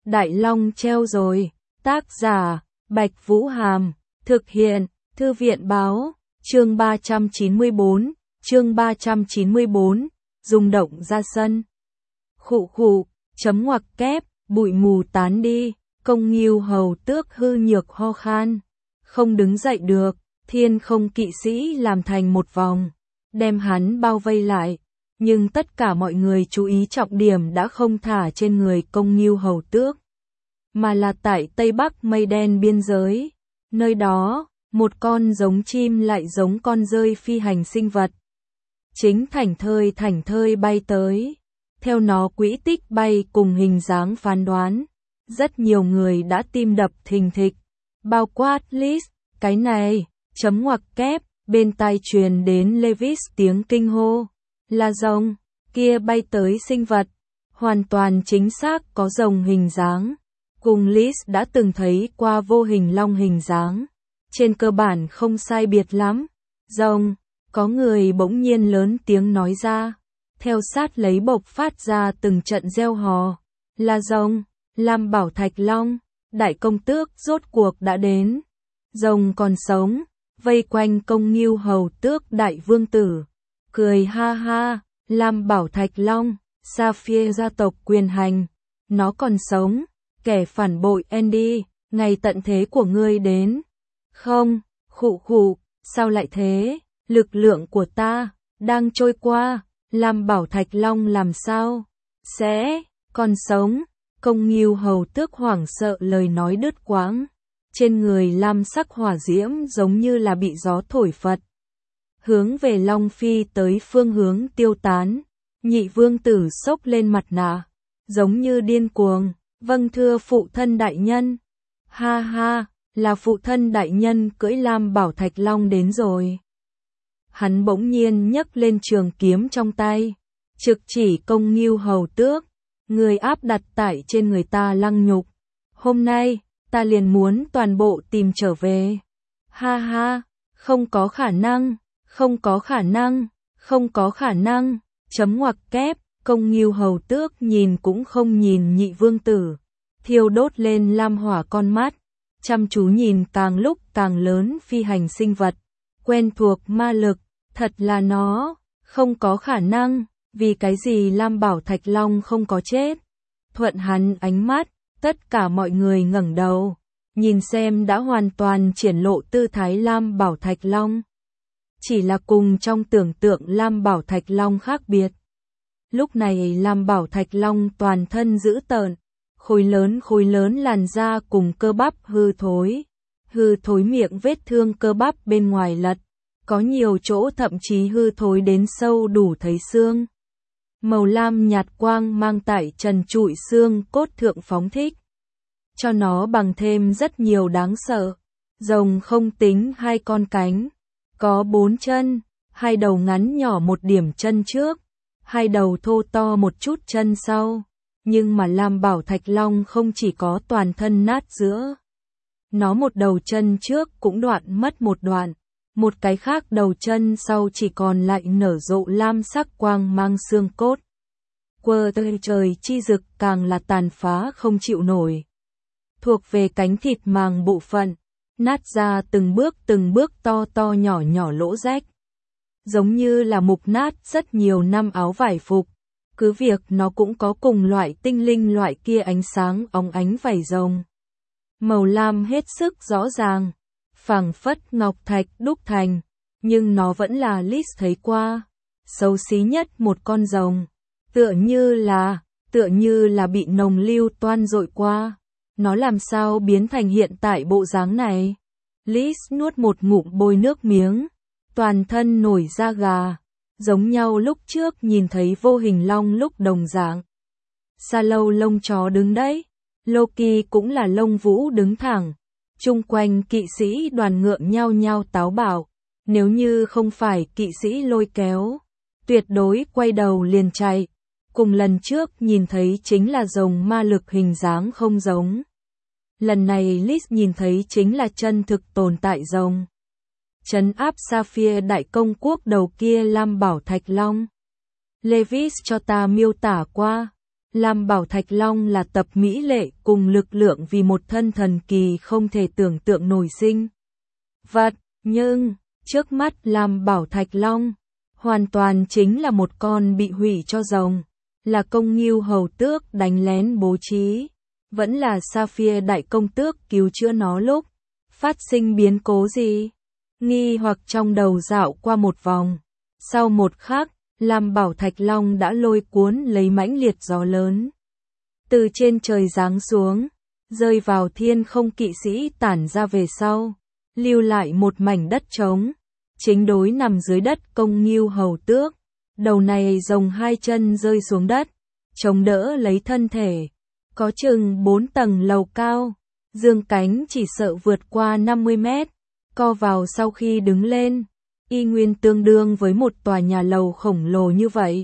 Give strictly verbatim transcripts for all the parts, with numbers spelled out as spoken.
Đại Long treo rồi. Tác giả, Bạch Vũ Hàm. Thực hiện, Thư viện Báo. Chương ba trăm chín mươi bốn. Chương ba trăm chín mươi bốn. Rung động ra sân. Khụ khụ, chấm ngoặc kép, bụi mù tán đi. Công Nghưu Hầu Tước hư nhược ho khan. Không đứng dậy được. Thiên Không kỵ sĩ làm thành một vòng, đem hắn bao vây lại. Nhưng tất cả mọi người chú ý trọng điểm đã không thả trên người Công Nghưu Hầu Tước, mà là tại Tây Bắc mây đen biên giới. Nơi đó, một con giống chim lại giống con dơi phi hành sinh vật. Chính thảnh thơi thảnh thơi bay tới. Theo nó quỹ tích bay cùng hình dáng phán đoán, rất nhiều người đã tim đập thình thịch. Bao quát Liz, cái này, chấm ngoặc kép, bên tai truyền đến Levis tiếng kinh hô. Là rồng, kia bay tới sinh vật, hoàn toàn chính xác có rồng hình dáng. Cùng Liz đã từng thấy qua vô hình long hình dáng, trên cơ bản không sai biệt lắm. Rồng, có người bỗng nhiên lớn tiếng nói ra, theo sát lấy bộc phát ra từng trận reo hò. Là rồng, Lam Bảo Thạch Long, đại công tước rốt cuộc đã đến. Rồng còn sống, vây quanh Công Nghưu Hầu Tước đại vương tử, cười ha ha. Lam Bảo Thạch Long, Sapphire gia tộc quyền hành, nó còn sống. Kẻ phản bội Andy, ngày tận thế của ngươi đến. Không, khụ khụ, sao lại thế? Lực lượng của ta đang trôi qua. Lam Bảo Thạch Long làm sao sẽ còn sống? Công Nghưu Hầu Tước hoảng sợ lời nói đứt quãng. Trên người lam sắc hỏa diễm giống như là bị gió thổi phật, hướng về Long Phi tới phương hướng tiêu tán. Nhị vương tử xốc lên mặt nạ, giống như điên cuồng. Vâng thưa phụ thân đại nhân. Ha ha, là phụ thân đại nhân cưỡi Lam Bảo Thạch Long đến rồi. Hắn bỗng nhiên nhấc lên trường kiếm trong tay, trực chỉ Công Nghưu Hầu Tước. Người áp đặt tại trên người ta lăng nhục, hôm nay ta liền muốn toàn bộ tìm trở về. Ha ha, không có khả năng, không có khả năng, không có khả năng. Chấm ngoặc kép, Công Nghưu Hầu Tước nhìn cũng không nhìn nhị vương tử, thiêu đốt lên lam hỏa con mắt, chăm chú nhìn càng lúc càng lớn phi hành sinh vật, quen thuộc ma lực. Thật là nó, không có khả năng. Vì cái gì Lam Bảo Thạch Long không có chết? Thuận hắn ánh mắt, tất cả mọi người ngẩng đầu, nhìn xem đã hoàn toàn triển lộ tư thái Lam Bảo Thạch Long. Chỉ là cùng trong tưởng tượng Lam Bảo Thạch Long khác biệt. Lúc này Lam Bảo Thạch Long toàn thân dữ tợn, khối lớn khối lớn làn da cùng cơ bắp hư thối, hư thối miệng vết thương cơ bắp bên ngoài lật, có nhiều chỗ thậm chí hư thối đến sâu đủ thấy xương. Màu lam nhạt quang mang tại trần trụi xương cốt thượng phóng thích, cho nó bằng thêm rất nhiều đáng sợ. Rồng không tính hai con cánh, có bốn chân, hai đầu ngắn nhỏ một điểm chân trước, hai đầu thô to một chút chân sau. Nhưng mà Lam Bảo Thạch Long không chỉ có toàn thân nát giữa, nó một đầu chân trước cũng đoạn mất một đoạn, một cái khác đầu chân sau chỉ còn lại nở rộ lam sắc quang mang xương cốt. Quơ trời chi rực càng là tàn phá không chịu nổi. Thuộc về cánh thịt màng bộ phận, nát ra từng bước từng bước to to nhỏ nhỏ lỗ rách, giống như là mục nát rất nhiều năm áo vải phục. Cứ việc nó cũng có cùng loại tinh linh loại kia ánh sáng óng ánh vảy rồng, màu lam hết sức rõ ràng, phảng phất ngọc thạch đúc thành, nhưng nó vẫn là Liz thấy qua xấu xí nhất một con rồng, tựa như là, tựa như là bị nồng lưu toan dội qua. Nó làm sao biến thành hiện tại bộ dáng này? Liz nuốt một ngụm bôi nước miếng, toàn thân nổi da gà, giống nhau lúc trước nhìn thấy vô hình long lúc đồng dạng. Sa Lâu lông chó đứng đấy, Loki cũng là lông vũ đứng thẳng, chung quanh kỵ sĩ đoàn ngượng nhao nhao táo bạo, nếu như không phải kỵ sĩ lôi kéo, tuyệt đối quay đầu liền chạy. Cùng lần trước nhìn thấy chính là rồng ma lực hình dáng không giống. Lần này Liz nhìn thấy chính là chân thực tồn tại rồng. Trấn áp Sapphire đại công quốc đầu kia Lam Bảo Thạch Long. Levis cho ta miêu tả qua, Lam Bảo Thạch Long là tập mỹ lệ cùng lực lượng vì một thân thần kỳ không thể tưởng tượng nổi sinh vật, nhưng trước mắt Lam Bảo Thạch Long hoàn toàn chính là một con bị hủy cho rồng, là công Ngưu Hầu Tước đánh lén bố trí, vẫn là Sapphire Đại Công Tước cứu chữa nó lúc phát sinh biến cố gì? Nghi hoặc trong đầu dạo qua một vòng, sau một khắc, Lam Bảo Thạch Long đã lôi cuốn lấy mãnh liệt gió lớn từ trên trời giáng xuống, rơi vào thiên không, kỵ sĩ tản ra về sau, lưu lại một mảnh đất trống, chính đối nằm dưới đất công Ngưu Hầu Tước, đầu này rồng hai chân rơi xuống đất, chống đỡ lấy thân thể, có chừng bốn tầng lầu cao, dương cánh chỉ sợ vượt qua năm mươi mét, co vào sau khi đứng lên, y nguyên tương đương với một tòa nhà lầu khổng lồ như vậy.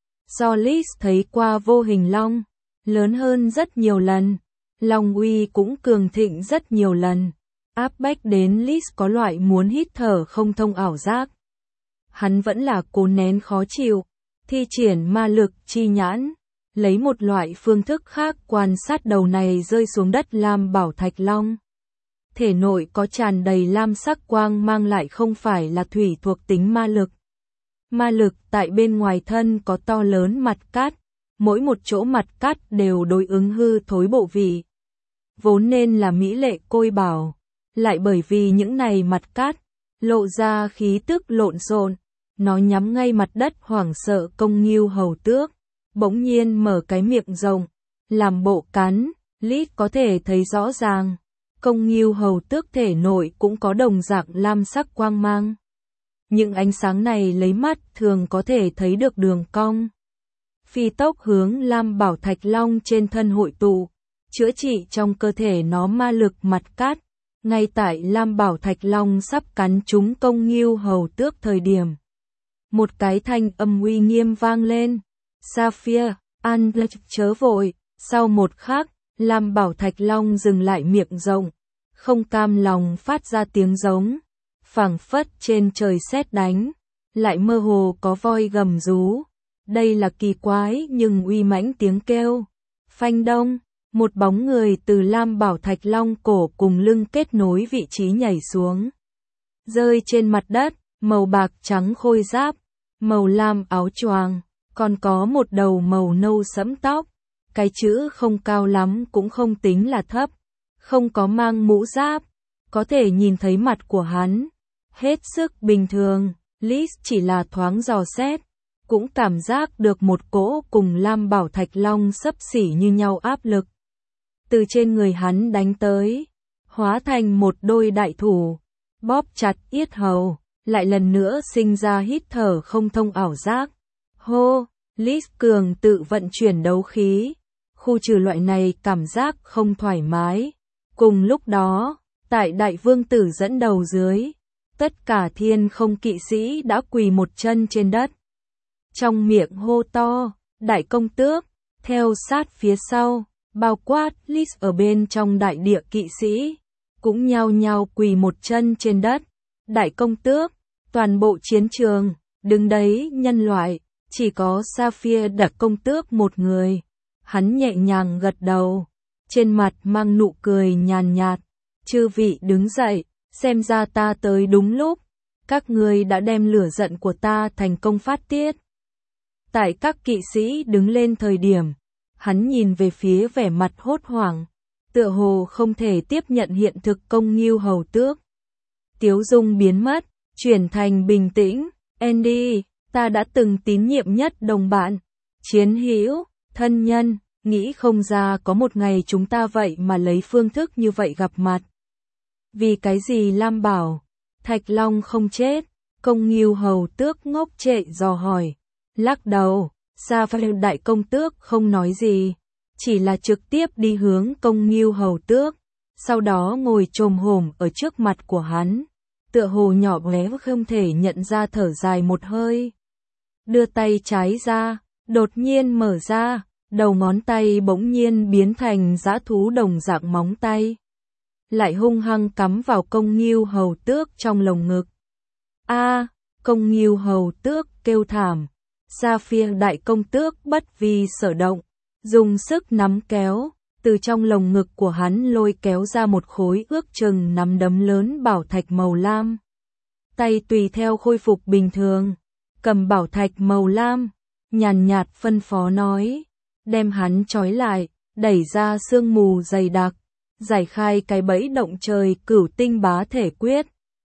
Do Liz thấy qua vô hình long, lớn hơn rất nhiều lần, long uy cũng cường thịnh rất nhiều lần, áp bách đến Liz có loại muốn hít thở không thông ảo giác. Hắn vẫn là cố nén khó chịu, thi triển ma lực chi nhãn, lấy một loại phương thức khác quan sát đầu này rơi xuống đất Lam Bảo Thạch Long. Thể nội có tràn đầy lam sắc quang mang lại không phải là thủy thuộc tính ma lực. Ma lực tại bên ngoài thân có to lớn mặt cát, mỗi một chỗ mặt cát đều đối ứng hư thối bộ vị. Vốn nên là mỹ lệ côi bảo, lại bởi vì những này mặt cát, lộ ra khí tức lộn xộn, nó nhắm ngay mặt đất hoảng sợ công Ngưu Hầu Tước, bỗng nhiên mở cái miệng rộng, làm bộ cắn, Lít có thể thấy rõ ràng. Công Ngưu Hầu Tước thể nội cũng có đồng dạng lam sắc quang mang. Những ánh sáng này lấy mắt thường có thể thấy được đường cong. Phi tốc hướng Lam Bảo Thạch Long trên thân hội tụ, chữa trị trong cơ thể nó ma lực mặt cát. Ngay tại Lam Bảo Thạch Long sắp cắn trúng công Ngưu Hầu Tước thời điểm. Một cái thanh âm uy nghiêm vang lên. Sapphire, an chớ vội, sau một khắc. Lam Bảo Thạch Long dừng lại miệng rộng, không cam lòng phát ra tiếng giống, phảng phất trên trời sét đánh, lại mơ hồ có voi gầm rú. Đây là kỳ quái nhưng uy mãnh tiếng kêu. Phanh đông, một bóng người từ Lam Bảo Thạch Long cổ cùng lưng kết nối vị trí nhảy xuống, rơi trên mặt đất, màu bạc trắng khôi giáp, màu lam áo choàng, còn có một đầu màu nâu sẫm tóc. Cái chữ không cao lắm cũng không tính là thấp, không có mang mũ giáp, có thể nhìn thấy mặt của hắn. Hết sức bình thường, Liz chỉ là thoáng dò xét, cũng cảm giác được một cỗ cùng Lam Bảo Thạch Long xấp xỉ như nhau áp lực. Từ trên người hắn đánh tới, hóa thành một đôi đại thủ, bóp chặt yết hầu, lại lần nữa sinh ra hít thở không thông ảo giác. Hô, Liz cường tự vận chuyển đấu khí. Khu trừ loại này cảm giác không thoải mái. Cùng lúc đó, tại Đại Vương Tử dẫn đầu dưới, tất cả thiên không kỵ sĩ đã quỳ một chân trên đất. Trong miệng hô to, Đại Công Tước, theo sát phía sau, bao quát Liz ở bên trong đại địa kỵ sĩ, cũng nhao nhao quỳ một chân trên đất. Đại Công Tước, toàn bộ chiến trường, đứng đấy nhân loại, chỉ có Sapphire Đại Công Tước một người. Hắn nhẹ nhàng gật đầu, trên mặt mang nụ cười nhàn nhạt. Chư vị đứng dậy, xem ra ta tới đúng lúc. Các ngươi đã đem lửa giận của ta thành công phát tiết. Tại các kỵ sĩ đứng lên thời điểm, hắn nhìn về phía vẻ mặt hốt hoảng, tựa hồ không thể tiếp nhận hiện thực công Ngưu Hầu Tước. Tiếu dung biến mất, chuyển thành bình tĩnh. Andy, ta đã từng tín nhiệm nhất đồng bạn, chiến hữu, thân nhân, nghĩ không ra có một ngày chúng ta vậy mà lấy phương thức như vậy gặp mặt. Vì cái gì Lam Bảo Thạch Long không chết? Công Ngưu Hầu Tước ngốc trệ dò hỏi. Lắc đầu, Sapphire Đại Công Tước không nói gì, chỉ là trực tiếp đi hướng công Ngưu Hầu Tước, sau đó ngồi chồm hổm ở trước mặt của hắn, tựa hồ nhỏ bé không thể nhận ra, thở dài một hơi. Đưa tay trái ra, đột nhiên mở ra, đầu ngón tay bỗng nhiên biến thành dã thú đồng dạng móng tay, lại hung hăng cắm vào công Ngưu Hầu Tước trong lồng ngực. A, công Ngưu Hầu Tước kêu thảm. Sapphire Đại Công Tước bất vi sở động, dùng sức nắm kéo, từ trong lồng ngực của hắn lôi kéo ra một khối ước chừng nắm đấm lớn bảo thạch màu lam. Tay tùy theo khôi phục bình thường, cầm bảo thạch màu lam, nhàn nhạt phân phó nói, đem hắn trói lại, đẩy ra sương mù dày đặc, giải khai cái bẫy động trời cửu tinh bá thể quyết.